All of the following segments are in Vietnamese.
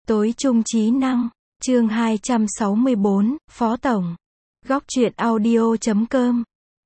Tối trung trí năng, chương 264, Phó Tổng. Góc truyện audio.com.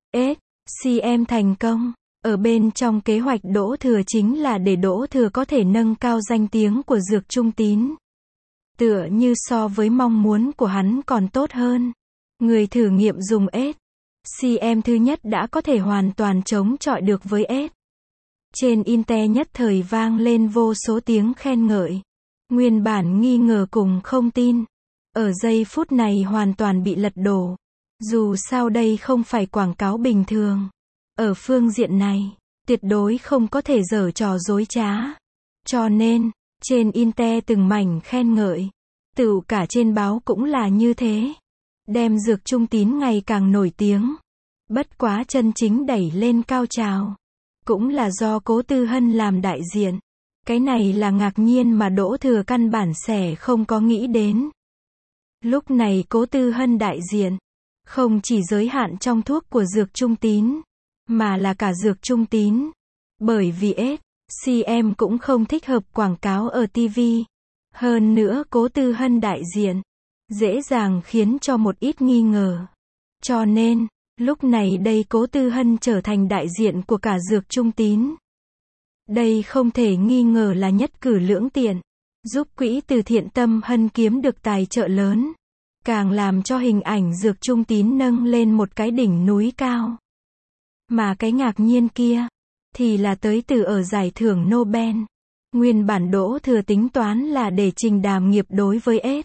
SCM thành công. Ở bên trong kế hoạch Đỗ Thừa chính là để Đỗ Thừa có thể nâng cao danh tiếng của Dược Trung Tín. Tựa như so với mong muốn của hắn còn tốt hơn. Người thử nghiệm dùng SCM thứ nhất đã có thể hoàn toàn chống chọi được với S. Trên Internet nhất thời vang lên vô số tiếng khen ngợi. Nguyên bản nghi ngờ cùng không tin, ở giây phút này hoàn toàn bị lật đổ. Dù sao đây không phải quảng cáo bình thường. Ở phương diện này, tuyệt đối không có thể giở trò dối trá. Cho nên, trên Internet từng mảnh khen ngợi. Tựu cả trên báo cũng là như thế. Đem Dược Trung Tín ngày càng nổi tiếng. Bất quá chân chính đẩy lên cao trào. Cũng là do Cố Tư Hân làm đại diện. Cái này là ngạc nhiên mà Đỗ Thừa căn bản sẽ không có nghĩ đến. Lúc này Cố Tư Hân đại diện, không chỉ giới hạn trong thuốc của Dược Trung Tín, mà là cả Dược Trung Tín. Bởi vì SCM cũng không thích hợp quảng cáo ở TV. Hơn nữa Cố Tư Hân đại diện, dễ dàng khiến cho một ít nghi ngờ. Cho nên, lúc này đây Cố Tư Hân trở thành đại diện của cả Dược Trung Tín. Đây không thể nghi ngờ là nhất cử lưỡng tiện, giúp quỹ từ thiện Tâm Hân kiếm được tài trợ lớn, càng làm cho hình ảnh Dược Trung Tín nâng lên một cái đỉnh núi cao. Mà cái ngạc nhiên kia, thì là tới từ ở giải thưởng Nobel. Nguyên bản Đỗ Thừa tính toán là để trình đàm nghiệp đối với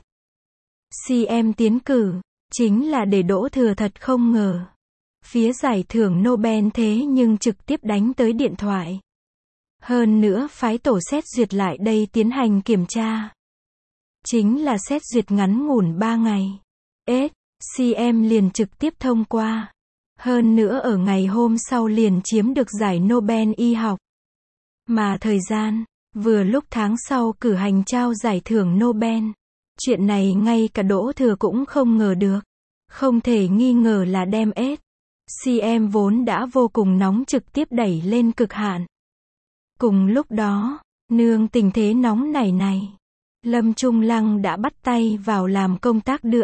SCM tiến cử, chính là để Đỗ Thừa thật không ngờ. Phía giải thưởng Nobel thế nhưng trực tiếp đánh tới điện thoại. Hơn nữa phái tổ xét duyệt lại đây tiến hành kiểm tra. Chính là xét duyệt ngắn ngủn 3 ngày. SCM liền trực tiếp thông qua. Hơn nữa ở ngày hôm sau liền chiếm được giải Nobel y học. Mà thời gian, vừa lúc tháng sau cử hành trao giải thưởng Nobel. Chuyện này ngay cả Đỗ Thừa cũng không ngờ được. Không thể nghi ngờ là đem SCM vốn đã vô cùng nóng trực tiếp đẩy lên cực hạn. Cùng lúc đó, nương tình thế nóng này, Lâm Trung Lăng đã bắt tay vào làm công tác đưa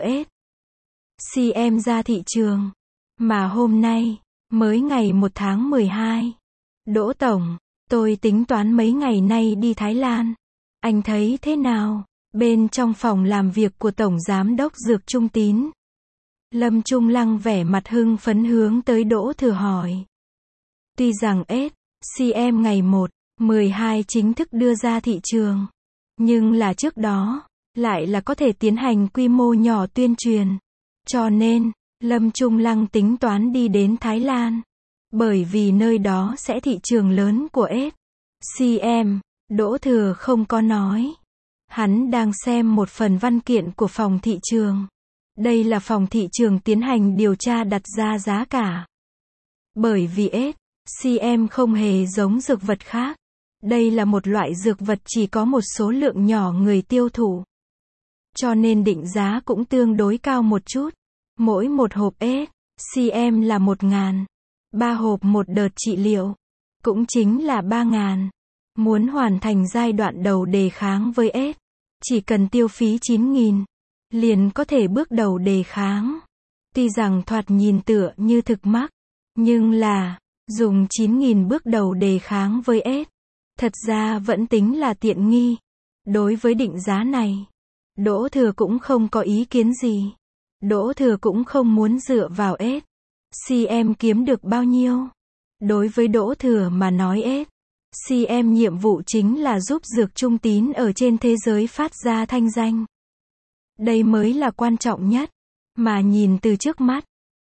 SCM ra thị trường. Mà hôm nay, mới ngày 1 tháng 12. Đỗ Tổng, tôi tính toán mấy ngày nay đi Thái Lan. Anh thấy thế nào? Bên trong phòng làm việc của Tổng Giám đốc Dược Trung Tín. Lâm Trung Lăng vẻ mặt hưng phấn hướng tới Đỗ Thừa hỏi. Tuy rằng SCM ngày 1/12 chính thức đưa ra thị trường, nhưng là trước đó, lại là có thể tiến hành quy mô nhỏ tuyên truyền. Cho nên, Lâm Trung Lăng tính toán đi đến Thái Lan. Bởi vì nơi đó sẽ thị trường lớn của SCM, Đỗ Thừa không có nói. Hắn đang xem một phần văn kiện của phòng thị trường. Đây là phòng thị trường tiến hành điều tra đặt ra giá cả. Bởi vì SCM không hề giống dược vật khác. Đây là một loại dược vật chỉ có một số lượng nhỏ người tiêu thụ. Cho nên định giá cũng tương đối cao một chút. Mỗi một hộp SCM là 1.000. 3 hộp một đợt trị liệu. Cũng chính là 3.000. Muốn hoàn thành giai đoạn đầu đề kháng với chỉ cần tiêu phí 9.000. Liền có thể bước đầu đề kháng. Tuy rằng thoạt nhìn tựa như thực mắc. Nhưng là, dùng 9.000 bước đầu đề kháng với thật ra vẫn tính là tiện nghi. Đối với định giá này, Đỗ Thừa cũng không có ý kiến gì. Đỗ Thừa cũng không muốn dựa vào SCM kiếm được bao nhiêu. Đối với Đỗ Thừa mà nói SCM nhiệm vụ chính là giúp Dược Trung Tín ở trên thế giới phát ra thanh danh. Đây mới là quan trọng nhất. Mà nhìn từ trước mắt,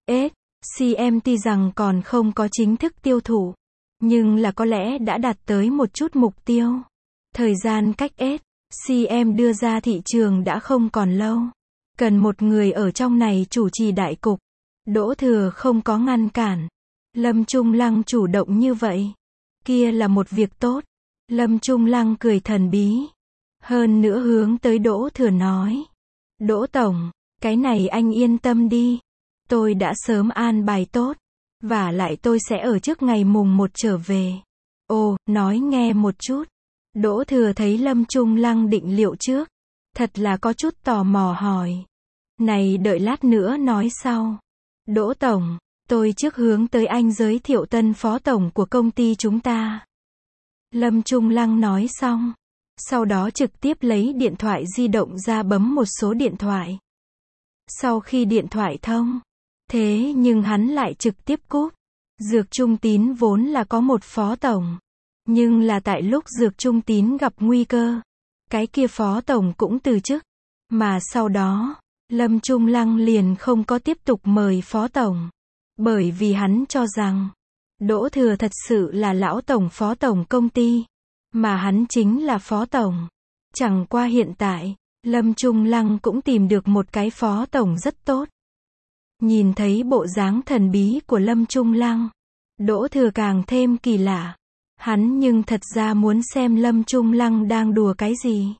SCM tuy rằng còn không có chính thức tiêu thụ, nhưng là có lẽ đã đạt tới một chút mục tiêu. Thời gian cách SCM đưa ra thị trường đã không còn lâu. Cần một người ở trong này chủ trì đại cục. Đỗ Thừa không có ngăn cản. Lâm Trung Lăng chủ động như vậy. Kia là một việc tốt. Lâm Trung Lăng cười thần bí. Hơn nữa hướng tới Đỗ Thừa nói. Đỗ Tổng, cái này anh yên tâm đi. Tôi đã sớm an bài tốt. Và lại tôi sẽ ở trước ngày mùng 1 trở về. Ồ, nói nghe một chút. Đỗ Thừa thấy Lâm Trung Lăng định liệu trước. Thật là có chút tò mò hỏi. Này đợi lát nữa nói sau. Đỗ Tổng, tôi trước hướng tới anh giới thiệu tân phó tổng của công ty chúng ta. Lâm Trung Lăng nói xong. Sau đó trực tiếp lấy điện thoại di động ra bấm một số điện thoại. Sau khi điện thoại thông, thế nhưng hắn lại trực tiếp cúp. Dược Trung Tín vốn là có một phó tổng. Nhưng là tại lúc Dược Trung Tín gặp nguy cơ, cái kia phó tổng cũng từ chức. Mà sau đó, Lâm Trung Lăng liền không có tiếp tục mời phó tổng. Bởi vì hắn cho rằng, Đỗ Thừa thật sự là lão tổng phó tổng công ty. Mà hắn chính là phó tổng. Chẳng qua hiện tại, Lâm Trung Lăng cũng tìm được một cái phó tổng rất tốt. Nhìn thấy bộ dáng thần bí của Lâm Trung Lăng, Đỗ Thừa càng thêm kỳ lạ. Hắn nhưng thật ra muốn xem Lâm Trung Lăng đang đùa cái gì.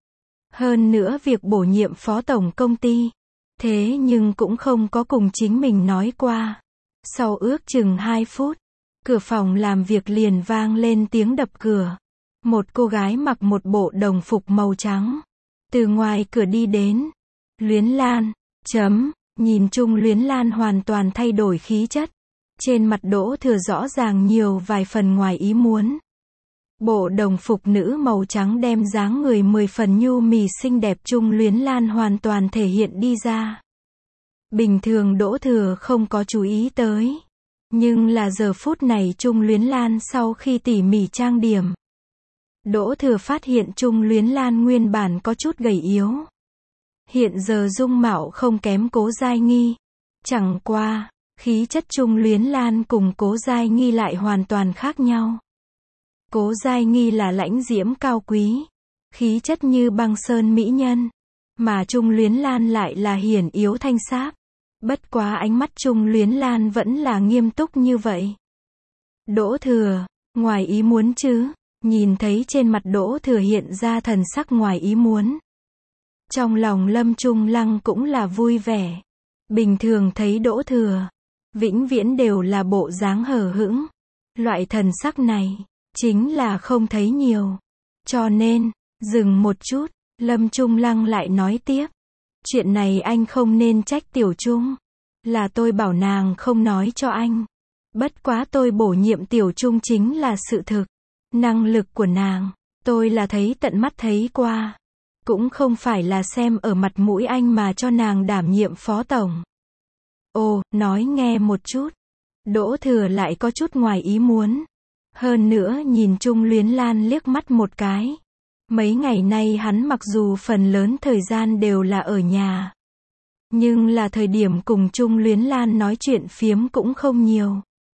Hơn nữa việc bổ nhiệm phó tổng công ty, thế nhưng cũng không có cùng chính mình nói qua. Sau ước chừng 2 phút, cửa phòng làm việc liền vang lên tiếng đập cửa. Một cô gái mặc một bộ đồng phục màu trắng, từ ngoài cửa đi đến. Luyến Lan, nhìn chung Luyến Lan hoàn toàn thay đổi khí chất. Trên mặt Đỗ Thừa rõ ràng nhiều vài phần ngoài ý muốn. Bộ đồng phục nữ màu trắng đem dáng người 10 phần nhu mì xinh đẹp chung Luyến Lan hoàn toàn thể hiện đi ra. Bình thường Đỗ Thừa không có chú ý tới. Nhưng là giờ phút này chung Luyến Lan sau khi tỉ mỉ trang điểm. Đỗ Thừa phát hiện chung Luyến Lan nguyên bản có chút gầy yếu. Hiện giờ dung mạo không kém Cố Giai Nghi. Chẳng qua, khí chất chung Luyến Lan cùng Cố Giai Nghi lại hoàn toàn khác nhau. Cố Giai Nghi là lãnh diễm cao quý, khí chất như băng sơn mỹ nhân. Mà chung Luyến Lan lại là hiển yếu thanh sáp. Bất quá ánh mắt chung Luyến Lan vẫn là nghiêm túc như vậy. Đỗ Thừa, ngoài ý muốn chứ? Nhìn thấy trên mặt Đỗ Thừa hiện ra thần sắc ngoài ý muốn. Trong lòng Lâm Trung Lăng cũng là vui vẻ. Bình thường thấy Đỗ Thừa, vĩnh viễn đều là bộ dáng hờ hững. Loại thần sắc này, chính là không thấy nhiều. Cho nên, dừng một chút, Lâm Trung Lăng lại nói tiếp. Chuyện này anh không nên trách Tiểu Trung. Là tôi bảo nàng không nói cho anh. Bất quá tôi bổ nhiệm Tiểu Trung chính là sự thực. Năng lực của nàng, tôi là thấy tận mắt thấy qua. Cũng không phải là xem ở mặt mũi anh mà cho nàng đảm nhiệm phó tổng. Ồ, nói nghe một chút. Đỗ Thừa lại có chút ngoài ý muốn. Hơn nữa nhìn chung Luyến Lan liếc mắt một cái. Mấy ngày nay hắn mặc dù phần lớn thời gian đều là ở nhà. Nhưng là thời điểm cùng chung Luyến Lan nói chuyện phiếm cũng không nhiều.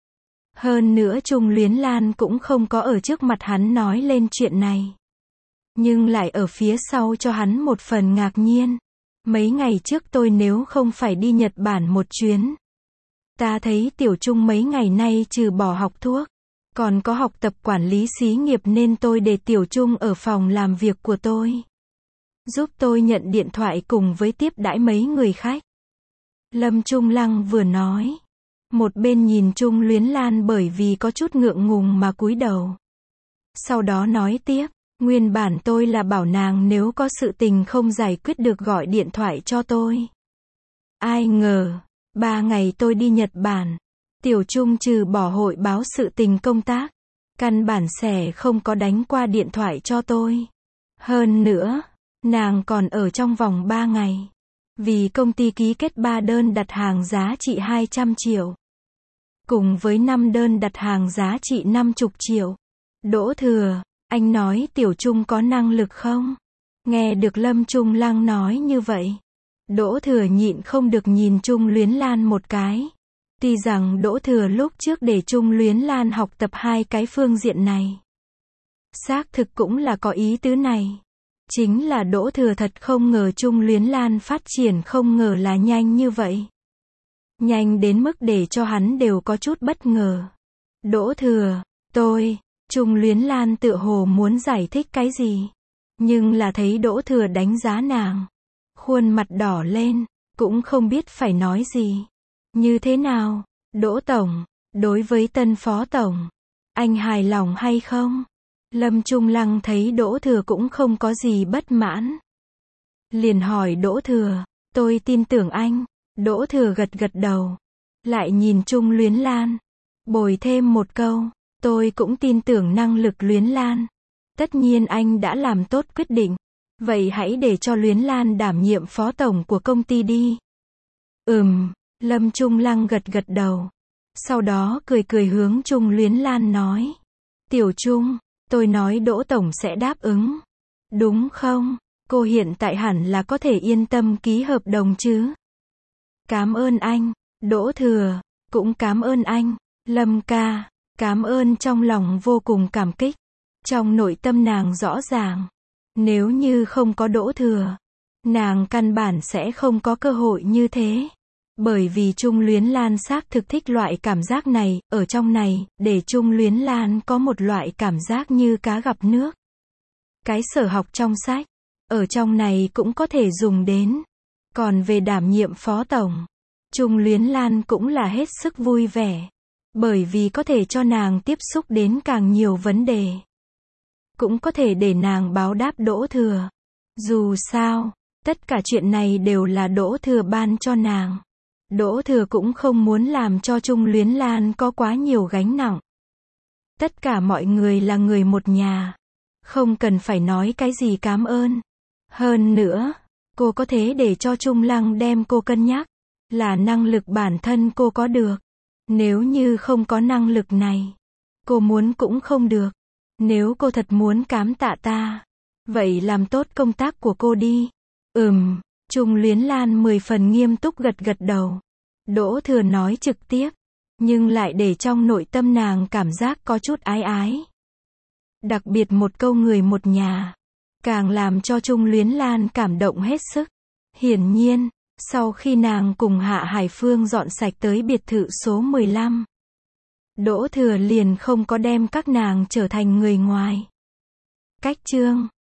Hơn nữa chung Luyến Lan cũng không có ở trước mặt hắn nói lên chuyện này. Nhưng lại ở phía sau cho hắn một phần ngạc nhiên. Mấy ngày trước tôi nếu không phải đi Nhật Bản một chuyến. Ta thấy Tiểu Trung mấy ngày nay trừ bỏ học thuốc, còn có học tập quản lý xí nghiệp nên tôi để Tiểu Trung ở phòng làm việc của tôi. Giúp tôi nhận điện thoại cùng với tiếp đãi mấy người khách. Lâm Trung Lăng vừa nói. Một bên nhìn chung Luyến Lan bởi vì có chút ngượng ngùng mà cúi đầu. Sau đó nói tiếp. Nguyên bản tôi là bảo nàng nếu có sự tình không giải quyết được gọi điện thoại cho tôi. Ai ngờ, 3 ngày tôi đi Nhật Bản. Tiểu Trung trừ bỏ hội báo sự tình công tác. Căn bản sẽ không có đánh qua điện thoại cho tôi. Hơn nữa, nàng còn ở trong vòng 3 ngày. Vì công ty ký kết 3 đơn đặt hàng giá trị 200 triệu. Cùng với 5 đơn đặt hàng giá trị 50 triệu. Đỗ Thừa, anh nói Tiểu Trung có năng lực không? Nghe được Lâm Trung Lăng nói như vậy. Đỗ Thừa nhịn không được nhìn Trung Luyến Lan một cái. Tuy rằng Đỗ Thừa lúc trước để Trung Luyến Lan học tập 2 cái phương diện này. Xác thực cũng là có ý tứ này. Chính là Đỗ Thừa thật không ngờ Trung Luyến Lan phát triển không ngờ là nhanh như vậy. Nhanh đến mức để cho hắn đều có chút bất ngờ. Đỗ Thừa, Trung Luyến Lan tựa hồ muốn giải thích cái gì. Nhưng là thấy Đỗ Thừa đánh giá nàng. Khuôn mặt đỏ lên, cũng không biết phải nói gì. Như thế nào, Đỗ Tổng, đối với tân phó tổng, anh hài lòng hay không? Lâm Trung Lăng thấy Đỗ Thừa cũng không có gì bất mãn. liền hỏi Đỗ Thừa, tôi tin tưởng anh. Đỗ Thừa gật gật đầu. Lại nhìn Trung Luyến Lan. Bồi thêm một câu, tôi cũng tin tưởng năng lực Luyến Lan. Tất nhiên anh đã làm tốt quyết định. Vậy hãy để cho Luyến Lan đảm nhiệm phó tổng của công ty đi. Lâm Trung Lăng gật gật đầu. Sau đó cười cười hướng Trung Luyến Lan nói. Tiểu Trung, tôi nói Đỗ tổng sẽ đáp ứng. Đúng không? Cô hiện tại hẳn là có thể yên tâm ký hợp đồng chứ. Cảm ơn anh. Đỗ Thừa, cũng cảm ơn anh. Lâm ca, cảm ơn trong lòng vô cùng cảm kích. Trong nội tâm nàng rõ ràng. Nếu như không có Đỗ Thừa, nàng căn bản sẽ không có cơ hội như thế. Bởi vì Trung Luyến Lan xác thực thích loại cảm giác này, ở trong này, để Trung Luyến Lan có một loại cảm giác như cá gặp nước. Cái sở học trong sách, ở trong này cũng có thể dùng đến. Còn về đảm nhiệm phó tổng, Trung Luyến Lan cũng là hết sức vui vẻ. Bởi vì có thể cho nàng tiếp xúc đến càng nhiều vấn đề. Cũng có thể để nàng báo đáp Đỗ Thừa. Dù sao, tất cả chuyện này đều là Đỗ Thừa ban cho nàng. Đỗ Thừa cũng không muốn làm cho Trung Luyến Lan có quá nhiều gánh nặng. Tất cả mọi người là người một nhà. Không cần phải nói cái gì cảm ơn. Hơn nữa, cô có thể để cho Trung Lăng đem cô cân nhắc. Là năng lực bản thân cô có được. Nếu như không có năng lực này, cô muốn cũng không được. Nếu cô thật muốn cảm tạ ta, vậy làm tốt công tác của cô đi. Trung Luyến Lan 10 phần nghiêm túc gật gật đầu. Đỗ Thừa nói trực tiếp, nhưng lại để trong nội tâm nàng cảm giác có chút ái ái. Đặc biệt một câu người một nhà, càng làm cho Trung Luyến Lan cảm động hết sức. Hiển nhiên, sau khi nàng cùng Hạ Hải Phương dọn sạch tới biệt thự số 15, Đỗ Thừa liền không có đem các nàng trở thành người ngoài. Cách chương